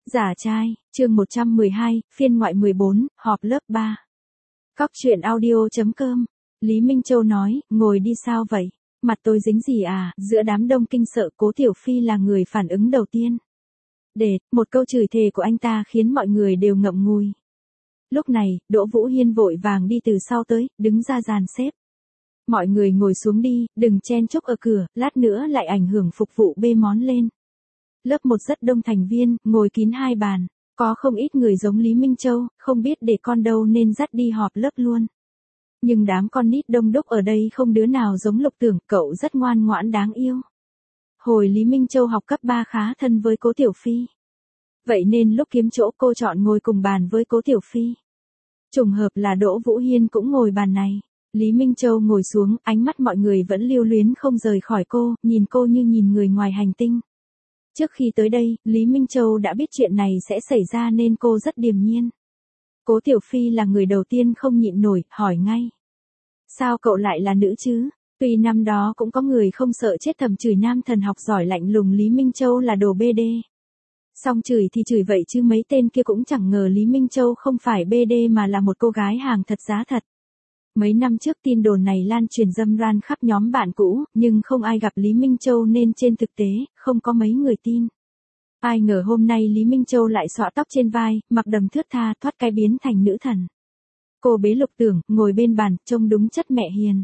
Giả trai, chương 112, phiên ngoại 14, họp lớp 3. Cóc truyện audio.com. Lý Minh Châu nói, ngồi đi sao vậy? Mặt tôi dính gì à? Giữa đám đông kinh sợ, Cố Tiểu Phi là người phản ứng đầu tiên. Một câu chửi thề của anh ta khiến mọi người đều ngậm ngùi. Lúc này, Đỗ Vũ Hiên vội vàng đi từ sau tới, đứng ra dàn xếp. Mọi người ngồi xuống đi, đừng chen chúc ở cửa, lát nữa lại ảnh hưởng phục vụ bê món lên. Lớp 1 rất đông thành viên, ngồi kín 2 bàn. Có không ít người giống Lý Minh Châu, không biết để con đâu nên dắt đi họp lớp luôn. Nhưng đám con nít đông đúc ở đây không đứa nào giống Lục Tưởng, cậu rất ngoan ngoãn đáng yêu. Hồi Lý Minh Châu học cấp 3 khá thân với Cố Tiểu Phi. Vậy nên lúc kiếm chỗ cô chọn ngồi cùng bàn với Cố Tiểu Phi. Trùng hợp là Đỗ Vũ Hiên cũng ngồi bàn này. Lý Minh Châu ngồi xuống, ánh mắt mọi người vẫn lưu luyến không rời khỏi cô, nhìn cô như nhìn người ngoài hành tinh. Trước khi tới đây, Lý Minh Châu đã biết chuyện này sẽ xảy ra nên cô rất điềm nhiên. Cố Tiểu Phi là người đầu tiên không nhịn nổi, hỏi ngay. Sao cậu lại là nữ chứ? Tuy năm đó cũng có người không sợ chết thầm chửi nam thần học giỏi lạnh lùng Lý Minh Châu là đồ BD. Xong chửi thì chửi vậy chứ mấy tên kia cũng chẳng ngờ Lý Minh Châu không phải BD mà là một cô gái hàng thật giá thật. Mấy năm trước tin đồn này lan truyền râm ran khắp nhóm bạn cũ, nhưng không ai gặp Lý Minh Châu nên trên thực tế, không có mấy người tin. Ai ngờ hôm nay Lý Minh Châu lại xõa tóc trên vai, mặc đầm thướt tha thoát cái biến thành nữ thần. Cô bế Lục Tưởng, ngồi bên bàn, trông đúng chất mẹ hiền.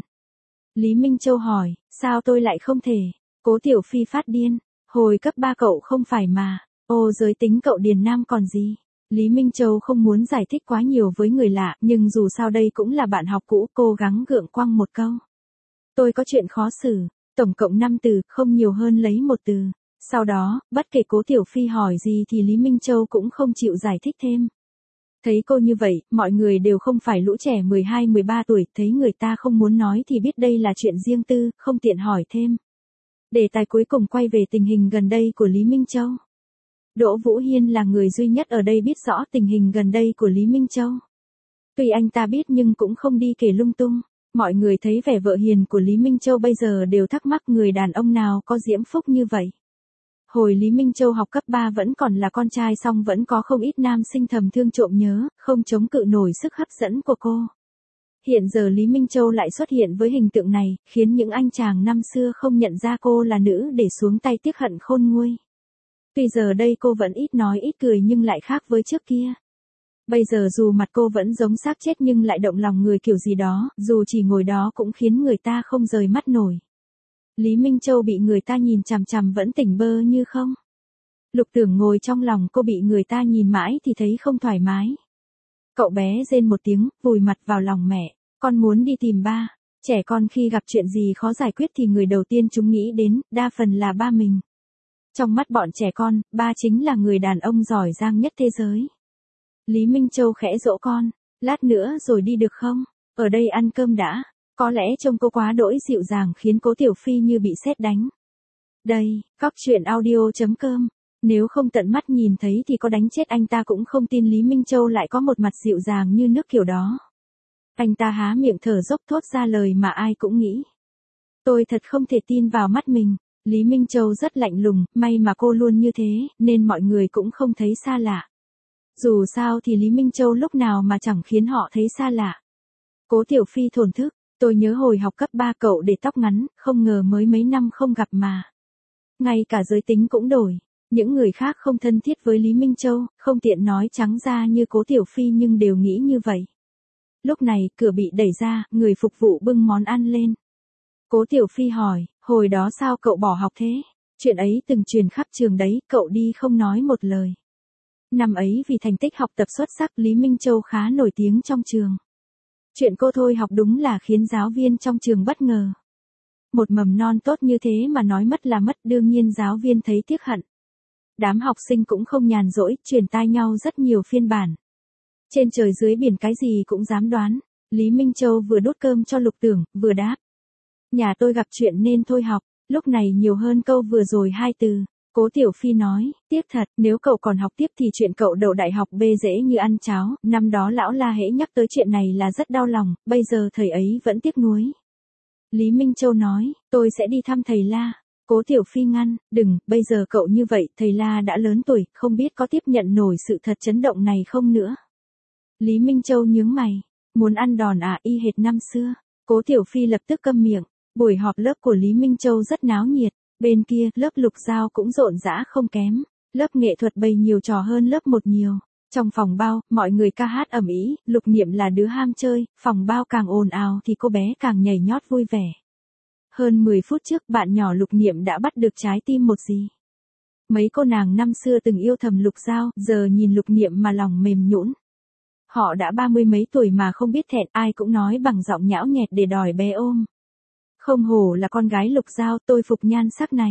Lý Minh Châu hỏi, sao tôi lại không thể? Cố Tiểu Phi phát điên, hồi cấp 3 cậu không phải mà, ô giới tính cậu điền nam còn gì? Lý Minh Châu không muốn giải thích quá nhiều với người lạ, nhưng dù sao đây cũng là bạn học cũ, cố gắng gượng quăng một câu. Tôi có chuyện khó xử, tổng cộng 5 từ, không nhiều hơn lấy một từ. Sau đó, bất kể Cố Tiểu Phi hỏi gì thì Lý Minh Châu cũng không chịu giải thích thêm. Thấy cô như vậy, mọi người đều không phải lũ trẻ 12-13 tuổi, thấy người ta không muốn nói thì biết đây là chuyện riêng tư, không tiện hỏi thêm. Đề tài cuối cùng quay về tình hình gần đây của Lý Minh Châu. Đỗ Vũ Hiên là người duy nhất ở đây biết rõ tình hình gần đây của Lý Minh Châu. Tuy anh ta biết nhưng cũng không đi kể lung tung. Mọi người thấy vẻ vợ hiền của Lý Minh Châu bây giờ đều thắc mắc người đàn ông nào có diễm phúc như vậy. Hồi Lý Minh Châu học cấp 3 vẫn còn là con trai song vẫn có không ít nam sinh thầm thương trộm nhớ, không chống cự nổi sức hấp dẫn của cô. Hiện giờ Lý Minh Châu lại xuất hiện với hình tượng này, khiến những anh chàng năm xưa không nhận ra cô là nữ để xuống tay tiếc hận khôn nguôi. Tuy giờ đây cô vẫn ít nói ít cười nhưng lại khác với trước kia. Bây giờ dù mặt cô vẫn giống xác chết nhưng lại động lòng người kiểu gì đó, dù chỉ ngồi đó cũng khiến người ta không rời mắt nổi. Lý Minh Châu bị người ta nhìn chằm chằm vẫn tỉnh bơ như không. Lục Tưởng ngồi trong lòng cô bị người ta nhìn mãi thì thấy không thoải mái. Cậu bé rên một tiếng, vùi mặt vào lòng mẹ, con muốn đi tìm ba. Trẻ con khi gặp chuyện gì khó giải quyết thì người đầu tiên chúng nghĩ đến, đa phần là ba mình. Trong mắt bọn trẻ con, ba chính là người đàn ông giỏi giang nhất thế giới. Lý Minh Châu khẽ dỗ con, lát nữa rồi đi được không? Ở đây ăn cơm đã. Có lẽ trông cô quá đỗi dịu dàng khiến Cố Tiểu Phi như bị sét đánh. Đây, cóc truyện audio.com. Nếu không tận mắt nhìn thấy thì có đánh chết anh ta cũng không tin Lý Minh Châu lại có một mặt dịu dàng như nước kiểu đó. Anh ta há miệng thở dốc thốt ra lời mà ai cũng nghĩ. Tôi thật không thể tin vào mắt mình. Lý Minh Châu rất lạnh lùng, may mà cô luôn như thế, nên mọi người cũng không thấy xa lạ. Dù sao thì Lý Minh Châu lúc nào mà chẳng khiến họ thấy xa lạ. Cố Tiểu Phi thổn thức, tôi nhớ hồi học cấp 3 cậu để tóc ngắn, không ngờ mới mấy năm không gặp mà. Ngay cả giới tính cũng đổi. Những người khác không thân thiết với Lý Minh Châu, không tiện nói trắng ra như Cố Tiểu Phi nhưng đều nghĩ như vậy. Lúc này, cửa bị đẩy ra, người phục vụ bưng món ăn lên. Cố Tiểu Phi hỏi, hồi đó sao cậu bỏ học thế? Chuyện ấy từng truyền khắp trường đấy, cậu đi không nói một lời. Năm ấy vì thành tích học tập xuất sắc Lý Minh Châu khá nổi tiếng trong trường. Chuyện cô thôi học đúng là khiến giáo viên trong trường bất ngờ. Một mầm non tốt như thế mà nói mất là mất, đương nhiên giáo viên thấy tiếc hận. Đám học sinh cũng không nhàn rỗi, truyền tai nhau rất nhiều phiên bản. Trên trời dưới biển cái gì cũng dám đoán. Lý Minh Châu vừa đút cơm cho Lục Tưởng, vừa đáp. Nhà tôi gặp chuyện nên thôi học, lúc này nhiều hơn câu vừa rồi 2 từ. Cố Tiểu Phi nói, tiếc thật, nếu cậu còn học tiếp thì chuyện cậu đậu đại học B dễ như ăn cháo, năm đó lão La hễ nhắc tới chuyện này là rất đau lòng, bây giờ thầy ấy vẫn tiếc nuối. Lý Minh Châu nói, tôi sẽ đi thăm thầy La. Cố Tiểu Phi ngăn, đừng, bây giờ cậu như vậy, thầy La đã lớn tuổi, không biết có tiếp nhận nổi sự thật chấn động này không nữa. Lý Minh Châu nhướng mày, muốn ăn đòn à, y hệt năm xưa. Cố Tiểu Phi lập tức câm miệng, buổi họp lớp của Lý Minh Châu rất náo nhiệt, bên kia, lớp Lục Giao cũng rộn rã không kém, lớp nghệ thuật bày nhiều trò hơn lớp 1 nhiều. Trong phòng bao, mọi người ca hát ầm ĩ, Lục Niệm là đứa ham chơi, phòng bao càng ồn ào thì cô bé càng nhảy nhót vui vẻ. Hơn 10 phút trước bạn nhỏ Lục Niệm đã bắt được trái tim một gì. Mấy cô nàng năm xưa từng yêu thầm Lục Giao, giờ nhìn Lục Niệm mà lòng mềm nhũn. Họ đã 30 mấy tuổi mà không biết thẹn, ai cũng nói bằng giọng nhão nhẹt để đòi bé ôm. Không hổ là con gái Lục Giao, tôi phục nhan sắc này.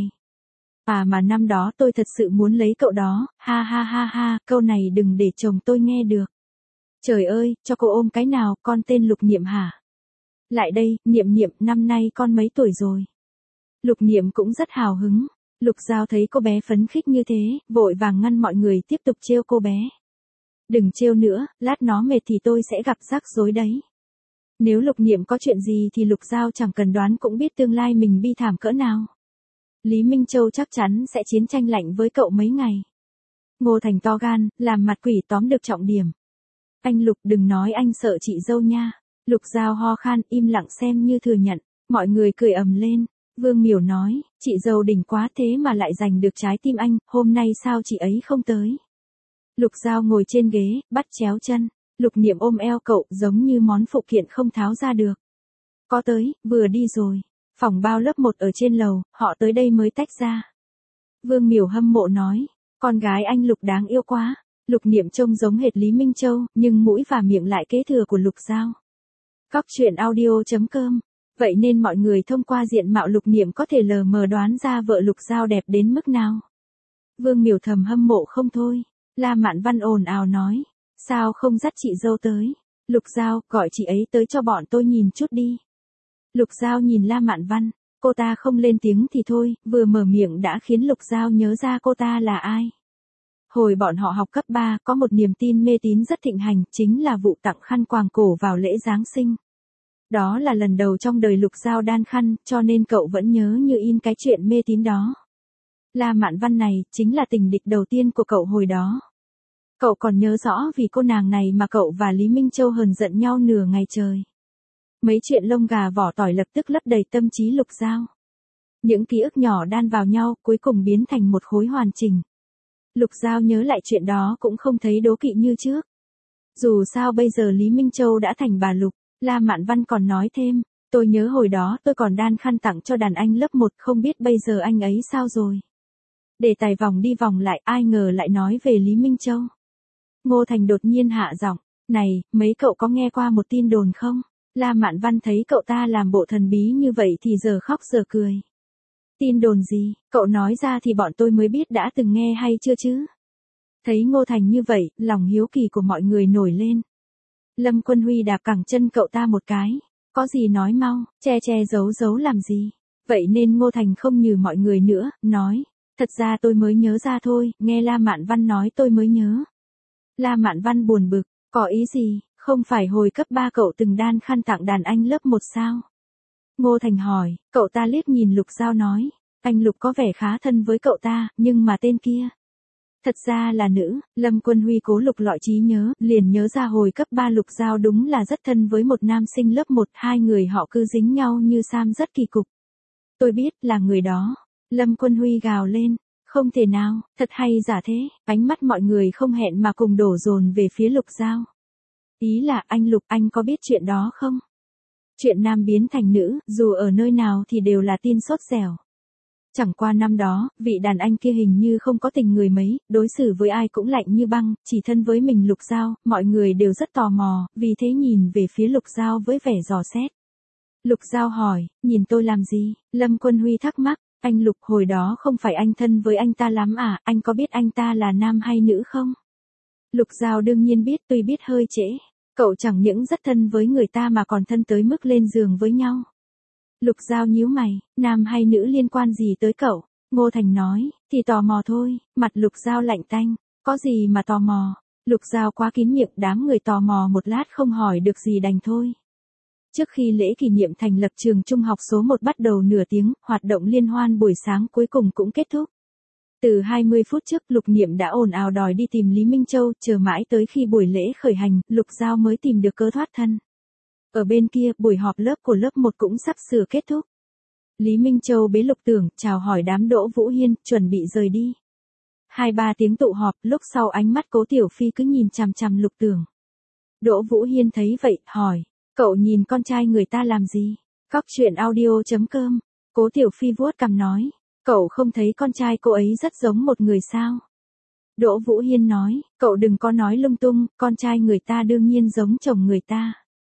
À mà năm đó tôi thật sự muốn lấy cậu đó, ha ha ha ha, câu này đừng để chồng tôi nghe được. Trời ơi, cho cô ôm cái nào, con tên Lục Niệm hả? Lại đây, Niệm Niệm, năm nay con mấy tuổi rồi? Lục Niệm cũng rất hào hứng. Lục Giao thấy cô bé phấn khích như thế, vội vàng ngăn mọi người tiếp tục trêu cô bé. Đừng trêu nữa, lát nó mệt thì tôi sẽ gặp rắc rối đấy. Nếu Lục Niệm có chuyện gì thì Lục Giao chẳng cần đoán cũng biết tương lai mình bi thảm cỡ nào. Lý Minh Châu chắc chắn sẽ chiến tranh lạnh với cậu mấy ngày. Ngô Thành to gan, làm mặt quỷ tóm được trọng điểm. Anh Lục đừng nói anh sợ chị dâu nha. Lục Giao ho khan, im lặng xem như thừa nhận. Mọi người cười ầm lên. Vương Miểu nói, chị dâu đỉnh quá thế mà lại giành được trái tim anh, hôm nay sao chị ấy không tới. Lục Giao ngồi trên ghế, bắt chéo chân. Lục Niệm ôm eo cậu giống như món phụ kiện không tháo ra được. Có tới, vừa đi rồi. Phòng bao lớp 1 ở trên lầu, họ tới đây mới tách ra. Vương Miểu hâm mộ nói, con gái anh Lục đáng yêu quá. Lục Niệm trông giống hệt Lý Minh Châu, nhưng mũi và miệng lại kế thừa của Lục Giao. Cóc truyện audio.com. Vậy nên mọi người thông qua diện mạo Lục Niệm có thể lờ mờ đoán ra vợ Lục Giao đẹp đến mức nào. Vương Miểu thầm hâm mộ không thôi. La Mạn Văn ồn ào nói, sao không dắt chị dâu tới? Lục Giao, gọi chị ấy tới cho bọn tôi nhìn chút đi. Lục Giao nhìn La Mạn Văn, cô ta không lên tiếng thì thôi, vừa mở miệng đã khiến Lục Giao nhớ ra cô ta là ai. Hồi bọn họ học cấp 3, có một niềm tin mê tín rất thịnh hành, chính là vụ tặng khăn quàng cổ vào lễ Giáng sinh. Đó là lần đầu trong đời Lục Giao đan khăn, cho nên cậu vẫn nhớ như in cái chuyện mê tín đó. La Mạn Văn này, chính là tình địch đầu tiên của cậu hồi đó. Cậu còn nhớ rõ vì cô nàng này mà cậu và Lý Minh Châu hờn giận nhau nửa ngày trời. Mấy chuyện lông gà vỏ tỏi lập tức lấp đầy tâm trí Lục Giao. Những ký ức nhỏ đan vào nhau, cuối cùng biến thành một khối hoàn chỉnh. Lục Giao nhớ lại chuyện đó cũng không thấy đố kỵ như trước. Dù sao bây giờ Lý Minh Châu đã thành bà Lục, La Mạn Văn còn nói thêm, tôi nhớ hồi đó tôi còn đan khăn tặng cho đàn anh lớp 1, không biết bây giờ anh ấy sao rồi. Đề tài vòng đi vòng lại, ai ngờ lại nói về Lý Minh Châu. Ngô Thành đột nhiên hạ giọng, này, mấy cậu có nghe qua một tin đồn không? La Mạn Văn thấy cậu ta làm bộ thần bí như vậy thì giờ khóc giờ cười. Tin đồn gì, cậu nói ra thì bọn tôi mới biết đã từng nghe hay chưa chứ? Thấy Ngô Thành như vậy, lòng hiếu kỳ của mọi người nổi lên. Lâm Quân Huy đạp cẳng chân cậu ta một cái. Có gì nói mau, che che giấu giấu làm gì? Vậy nên Ngô Thành không nhừ mọi người nữa, nói. Thật ra tôi mới nhớ ra thôi, nghe La Mạn Văn nói tôi mới nhớ. La Mạn Văn buồn bực, có ý gì, không phải hồi cấp 3 cậu từng đan khăn tặng đàn anh lớp 1 sao? Ngô Thành hỏi, cậu ta liếc nhìn Lục Giao nói, anh Lục có vẻ khá thân với cậu ta, nhưng mà tên kia. Thật ra là nữ, Lâm Quân Huy cố lục lọi trí nhớ, liền nhớ ra hồi cấp 3 Lục Giao đúng là rất thân với một nam sinh lớp 1, hai người họ cứ dính nhau như sam rất kỳ cục. Tôi biết là người đó. Lâm Quân Huy gào lên, không thể nào, thật hay giả thế, ánh mắt mọi người không hẹn mà cùng đổ dồn về phía Lục Giao. Ý là anh Lục, anh có biết chuyện đó không? Chuyện nam biến thành nữ, dù ở nơi nào thì đều là tin sốt dẻo. Chẳng qua năm đó, vị đàn anh kia hình như không có tình người mấy, đối xử với ai cũng lạnh như băng, chỉ thân với mình Lục Giao, mọi người đều rất tò mò, vì thế nhìn về phía Lục Giao với vẻ dò xét. Lục Giao hỏi, nhìn tôi làm gì? Lâm Quân Huy thắc mắc, anh Lục hồi đó không phải anh thân với anh ta lắm à, anh có biết anh ta là nam hay nữ không? Lục Giao đương nhiên biết, tuy biết hơi trễ. Cậu chẳng những rất thân với người ta mà còn thân tới mức lên giường với nhau. Lục Giao nhíu mày, nam hay nữ liên quan gì tới cậu? Ngô Thành nói, thì tò mò thôi, mặt Lục Giao lạnh tanh, có gì mà tò mò? Lục Giao quá kín miệng, đám người tò mò một lát không hỏi được gì đành thôi. Trước khi lễ kỷ niệm thành lập trường trung học số 1 bắt đầu nửa tiếng, hoạt động liên hoan buổi sáng cuối cùng cũng kết thúc. Từ 20 phút trước, Lục Niệm đã ồn ào đòi đi tìm Lý Minh Châu, chờ mãi tới khi buổi lễ khởi hành, Lục Giao mới tìm được cớ thoát thân. Ở bên kia, buổi họp lớp của lớp 1 cũng sắp sửa kết thúc. Lý Minh Châu bế Lục Tưởng, chào hỏi đám Đỗ Vũ Hiên, chuẩn bị rời đi. 2-3 tiếng tụ họp, lúc sau ánh mắt Cố Tiểu Phi cứ nhìn chằm chằm Lục Tưởng. Đỗ Vũ Hiên thấy vậy, hỏi, cậu nhìn con trai người ta làm gì? Cóc truyện audio.com. Cố Tiểu Phi vuốt cằm nói, cậu không thấy con trai cô ấy rất giống một người sao? Đỗ Vũ Hiên nói, cậu đừng có nói lung tung, con trai người ta đương nhiên giống chồng người ta.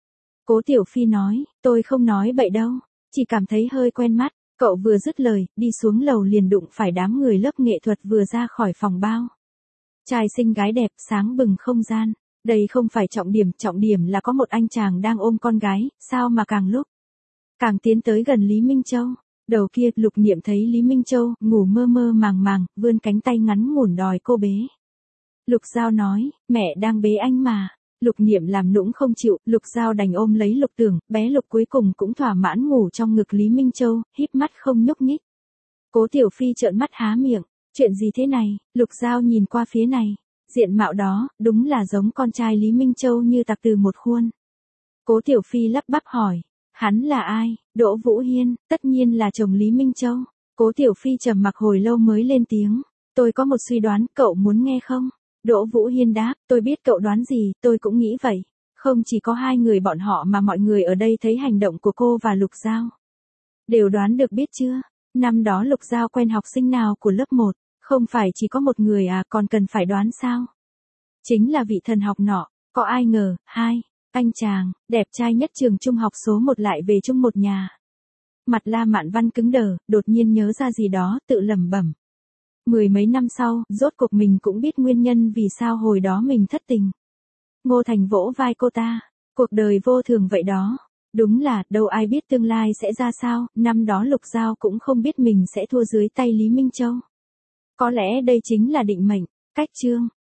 Cố Tiểu Phi nói, tôi không nói bậy đâu, chỉ cảm thấy hơi quen mắt. Cậu vừa dứt lời, đi xuống lầu liền đụng phải đám người lớp nghệ thuật vừa ra khỏi phòng bao. Trai xinh gái đẹp, sáng bừng không gian. Đây không phải trọng điểm là có một anh chàng đang ôm con gái, sao mà càng lúc càng tiến tới gần Lý Minh Châu. Đầu kia, Lục Niệm thấy Lý Minh Châu, ngủ mơ mơ màng màng, vươn cánh tay ngắn ngủn đòi cô bế. Lục Giao nói, mẹ đang bế anh mà. Lục Niệm làm nũng không chịu, Lục Giao đành ôm lấy Lục Tưởng, bé Lục cuối cùng cũng thỏa mãn ngủ trong ngực Lý Minh Châu, híp mắt không nhúc nhích. Cố Tiểu Phi trợn mắt há miệng, chuyện gì thế này? Lục Giao nhìn qua phía này, diện mạo đó, đúng là giống con trai Lý Minh Châu như tặc từ một khuôn. Cố Tiểu Phi lắp bắp hỏi, hắn là ai? Đỗ Vũ Hiên, tất nhiên là chồng Lý Minh Châu. Cố Tiểu Phi trầm mặc hồi lâu mới lên tiếng, tôi có một suy đoán, cậu muốn nghe không? Đỗ Vũ Hiên đáp, tôi biết cậu đoán gì, tôi cũng nghĩ vậy. Không chỉ có hai người bọn họ mà mọi người ở đây thấy hành động của cô và Lục Giao. Đều đoán được biết chưa? Năm đó Lục Giao quen học sinh nào của lớp 1, không phải chỉ có một người à, còn cần phải đoán sao? Chính là vị thần học nọ, có ai ngờ, anh chàng, đẹp trai nhất trường trung học số 1 lại về chung một nhà. Mặt La Mạn Văn cứng đờ, đột nhiên nhớ ra gì đó, tự lẩm bẩm. 10 mấy năm sau, rốt cuộc mình cũng biết nguyên nhân vì sao hồi đó mình thất tình. Ngô Thành vỗ vai cô ta, cuộc đời vô thường vậy đó. Đúng là, đâu ai biết tương lai sẽ ra sao, năm đó Lục Giao cũng không biết mình sẽ thua dưới tay Lý Minh Châu. Có lẽ đây chính là định mệnh. Cách chương.